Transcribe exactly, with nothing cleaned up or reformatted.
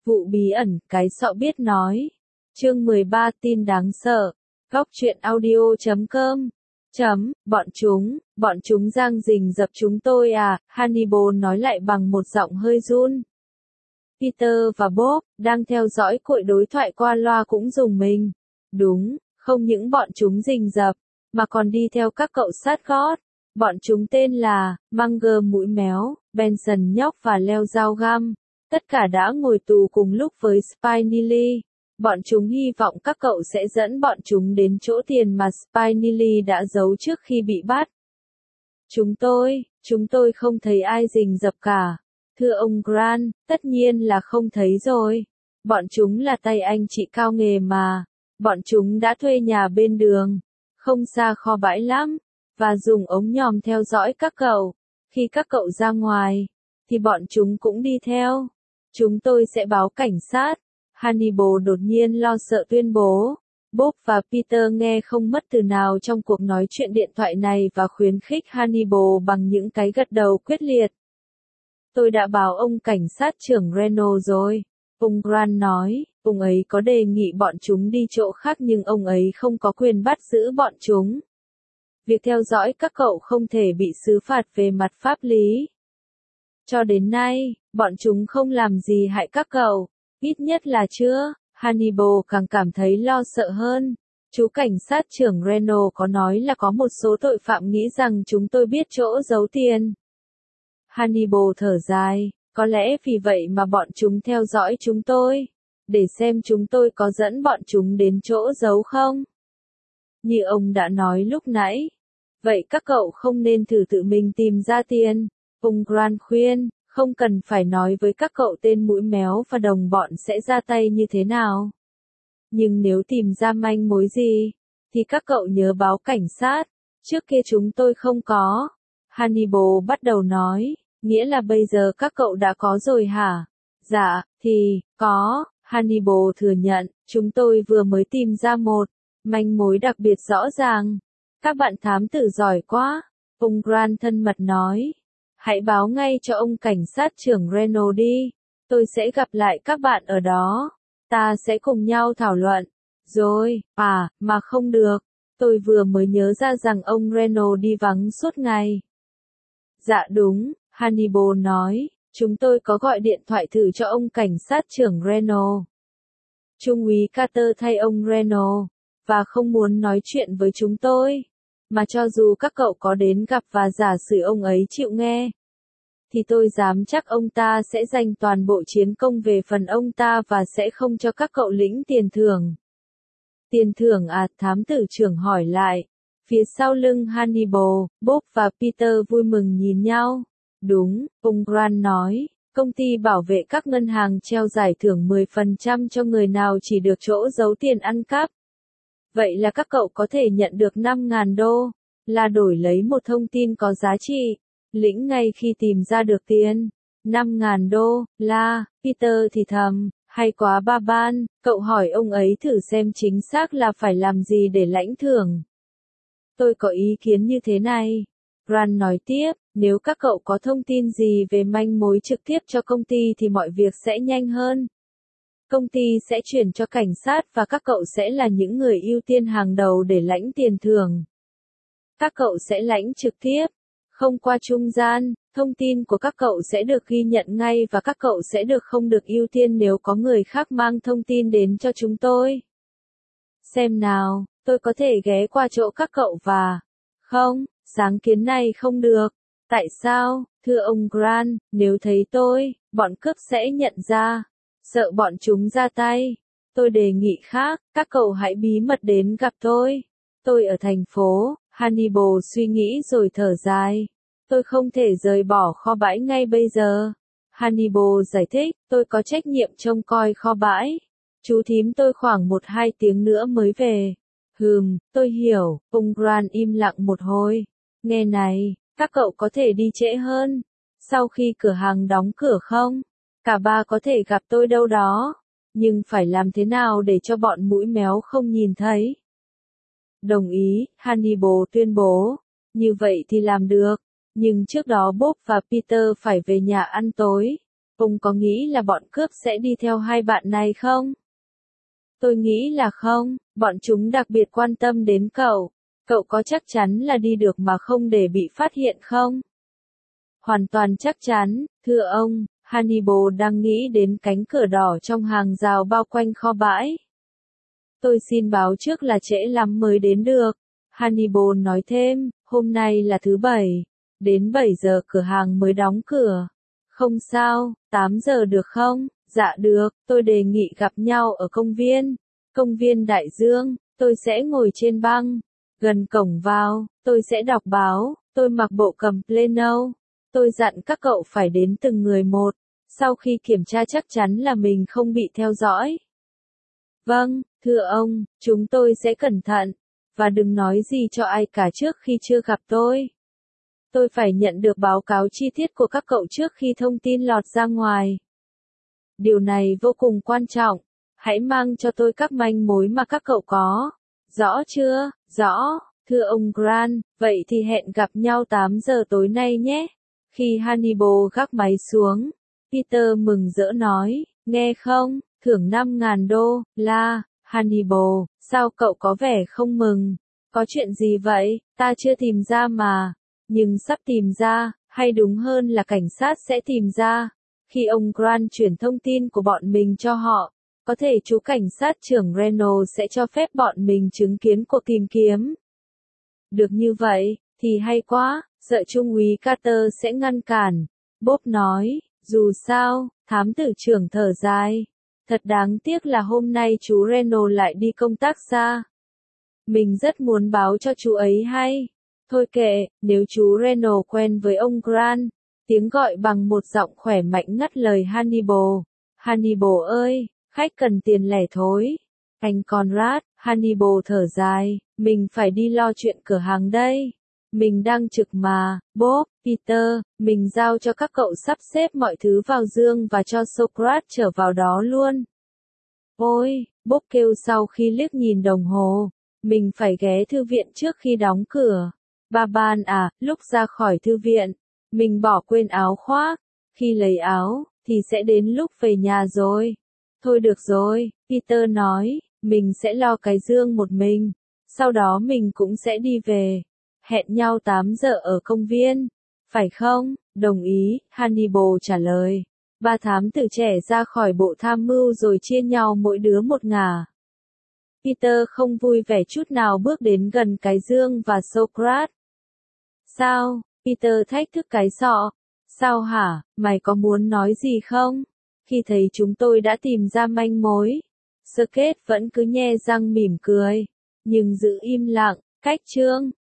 Vụ bí ẩn, cái sọ biết nói. Chương mười ba tin đáng sợ. Góc truyện audio chấm com. Chấm, bọn chúng, bọn chúng giang rình dập chúng tôi à, Hannibal nói lại bằng một giọng hơi run. Peter và Bob, đang theo dõi cuộc đối thoại qua loa cũng rùng mình. Đúng, không những bọn chúng rình dập, mà còn đi theo các cậu sát gót. Bọn chúng tên là, Munger mũi méo, Benson nhóc và leo dao găm. Tất cả đã ngồi tù cùng lúc với Spinelli. Bọn chúng hy vọng các cậu sẽ dẫn bọn chúng đến chỗ tiền mà Spinelli đã giấu trước khi bị bắt. Chúng tôi, chúng tôi không thấy ai rình rập cả. Thưa ông Grant, tất nhiên là không thấy rồi. Bọn chúng là tay anh chị cao nghề mà. Bọn chúng đã thuê nhà bên đường, không xa kho bãi lắm, và dùng ống nhòm theo dõi các cậu. Khi các cậu ra ngoài, thì bọn chúng cũng đi theo. Chúng tôi sẽ báo cảnh sát. Hannibal đột nhiên lo sợ tuyên bố. Bob và Peter nghe không mất từ nào trong cuộc nói chuyện điện thoại này và khuyến khích Hannibal bằng những cái gật đầu quyết liệt. Tôi đã báo ông cảnh sát trưởng Reno rồi. Ông Grant nói, ông ấy có đề nghị bọn chúng đi chỗ khác nhưng ông ấy không có quyền bắt giữ bọn chúng. Việc theo dõi các cậu không thể bị xử phạt về mặt pháp lý. Cho đến nay, bọn chúng không làm gì hại các cậu, ít nhất là chưa. Hannibal càng cảm thấy lo sợ hơn. Chú cảnh sát trưởng Reno có nói là có một số tội phạm nghĩ rằng chúng tôi biết chỗ giấu tiền. Hannibal thở dài, có lẽ vì vậy mà bọn chúng theo dõi chúng tôi, để xem chúng tôi có dẫn bọn chúng đến chỗ giấu không. Như ông đã nói lúc nãy, vậy các cậu không nên thử tự mình tìm ra tiền. Ông Grant khuyên, không cần phải nói với các cậu tên mũi méo và đồng bọn sẽ ra tay như thế nào. Nhưng nếu tìm ra manh mối gì, thì các cậu nhớ báo cảnh sát. Trước kia chúng tôi không có. Hannibal bắt đầu nói, nghĩa là bây giờ các cậu đã có rồi hả? Dạ, thì, có. Hannibal thừa nhận, chúng tôi vừa mới tìm ra một manh mối đặc biệt rõ ràng. Các bạn thám tử giỏi quá. Ông Grant thân mật nói. Hãy báo ngay cho ông cảnh sát trưởng Reno đi. Tôi sẽ gặp lại các bạn ở đó. Ta sẽ cùng nhau thảo luận. Rồi, à, mà không được. Tôi vừa mới nhớ ra rằng ông Reno đi vắng suốt ngày. Dạ đúng, Hannibal nói. Chúng tôi có gọi điện thoại thử cho ông cảnh sát trưởng Reno. Trung úy Carter thay ông Reno, và không muốn nói chuyện với chúng tôi. Mà cho dù các cậu có đến gặp và giả sử ông ấy chịu nghe, thì tôi dám chắc ông ta sẽ dành toàn bộ chiến công về phần ông ta và sẽ không cho các cậu lĩnh tiền thưởng. Tiền thưởng à? Thám tử trưởng hỏi lại. Phía sau lưng Hannibal, Bob và Peter vui mừng nhìn nhau. Đúng, ông Grant nói, công ty bảo vệ các ngân hàng treo giải thưởng mười phần trăm cho người nào chỉ được chỗ giấu tiền ăn cắp. Vậy là các cậu có thể nhận được năm nghìn đô, là đổi lấy một thông tin có giá trị, lĩnh ngay khi tìm ra được tiền. năm nghìn đô, là, Peter thì thầm, hay quá ba ban, cậu hỏi ông ấy thử xem chính xác là phải làm gì để lãnh thưởng. Tôi có ý kiến như thế này. Grant nói tiếp, nếu các cậu có thông tin gì về manh mối trực tiếp cho công ty thì mọi việc sẽ nhanh hơn. Công ty sẽ chuyển cho cảnh sát và các cậu sẽ là những người ưu tiên hàng đầu để lãnh tiền thưởng. Các cậu sẽ lãnh trực tiếp, không qua trung gian, thông tin của các cậu sẽ được ghi nhận ngay và các cậu sẽ được không được ưu tiên nếu có người khác mang thông tin đến cho chúng tôi. Xem nào, tôi có thể ghé qua chỗ các cậu và... Không, sáng kiến này không được. Tại sao, thưa ông Grant, nếu thấy tôi, bọn cướp sẽ nhận ra. Sợ bọn chúng ra tay. Tôi đề nghị khác, các cậu hãy bí mật đến gặp tôi. Tôi ở thành phố, Hannibal suy nghĩ rồi thở dài. Tôi không thể rời bỏ kho bãi ngay bây giờ. Hannibal giải thích, tôi có trách nhiệm trông coi kho bãi. Chú thím tôi khoảng một hai tiếng nữa mới về. Hừm, tôi hiểu, ông Grant im lặng một hồi. Nghe này, các cậu có thể đi trễ hơn. Sau khi cửa hàng đóng cửa không? Cả ba có thể gặp tôi đâu đó. Nhưng phải làm thế nào để cho bọn mũi méo không nhìn thấy? Đồng ý, Hannibal tuyên bố. Như vậy thì làm được. Nhưng trước đó Bob và Peter phải về nhà ăn tối. Ông có nghĩ là bọn cướp sẽ đi theo hai bạn này không? Tôi nghĩ là không, bọn chúng đặc biệt quan tâm đến cậu. Cậu có chắc chắn là đi được mà không để bị phát hiện không? Hoàn toàn chắc chắn, thưa ông, Hannibal đang nghĩ đến cánh cửa đỏ trong hàng rào bao quanh kho bãi. Tôi xin báo trước là trễ lắm mới đến được. Hannibal nói thêm, hôm nay là thứ bảy, đến bảy giờ cửa hàng mới đóng cửa. Không sao, tám giờ được không? Dạ được, tôi đề nghị gặp nhau ở công viên. Công viên Đại Dương, tôi sẽ ngồi trên băng. Gần cổng vào, tôi sẽ đọc báo, tôi mặc bộ cầm pleno. Tôi dặn các cậu phải đến từng người một, sau khi kiểm tra chắc chắn là mình không bị theo dõi. Vâng, thưa ông, chúng tôi sẽ cẩn thận, và đừng nói gì cho ai cả trước khi chưa gặp tôi. Tôi phải nhận được báo cáo chi tiết của các cậu trước khi thông tin lọt ra ngoài. Điều này vô cùng quan trọng, hãy mang cho tôi các manh mối mà các cậu có. Rõ chưa? Rõ, thưa ông Grant, vậy thì hẹn gặp nhau tám giờ tối nay nhé. Khi Hannibal gác máy xuống, Peter mừng rỡ nói, nghe không, thưởng năm ngàn đô, la, Hannibal, sao cậu có vẻ không mừng? Có chuyện gì vậy, ta chưa tìm ra mà, nhưng sắp tìm ra, hay đúng hơn là cảnh sát sẽ tìm ra. Khi ông Grant chuyển thông tin của bọn mình cho họ, có thể chú cảnh sát trưởng Reynolds sẽ cho phép bọn mình chứng kiến cuộc tìm kiếm. Được như vậy, thì hay quá, sợ Trung úy Carter sẽ ngăn cản. Bob nói, dù sao, thám tử trưởng thở dài. Thật đáng tiếc là hôm nay chú Reynolds lại đi công tác xa. Mình rất muốn báo cho chú ấy hay. Thôi kệ, nếu chú Reynolds quen với ông Grant. Tiếng gọi bằng một giọng khỏe mạnh ngắt lời Hannibal. Hannibal ơi, khách cần tiền lẻ thối. Anh Conrad, Hannibal thở dài, mình phải đi lo chuyện cửa hàng đây. Mình đang trực mà, Bob, Peter, mình giao cho các cậu sắp xếp mọi thứ vào dương và cho Socrates trở vào đó luôn. Ôi, Bob kêu sau khi liếc nhìn đồng hồ, mình phải ghé thư viện trước khi đóng cửa. Ba ban à, lúc ra khỏi thư viện, mình bỏ quên áo khoác, khi lấy áo, thì sẽ đến lúc về nhà rồi. Thôi được rồi, Peter nói, mình sẽ lo cái dương một mình, sau đó mình cũng sẽ đi về. Hẹn nhau tám giờ ở công viên, phải không? Đồng ý, Hannibal trả lời. Ba thám tử trẻ ra khỏi bộ tham mưu rồi chia nhau mỗi đứa một ngả. Peter không vui vẻ chút nào bước đến gần cái dương và Socrates. Sao? Peter thách thức cái sọ. Sao hả, mày có muốn nói gì không? Khi thấy chúng tôi đã tìm ra manh mối, Socrates vẫn cứ nhe răng mỉm cười, nhưng giữ im lặng. Cách chương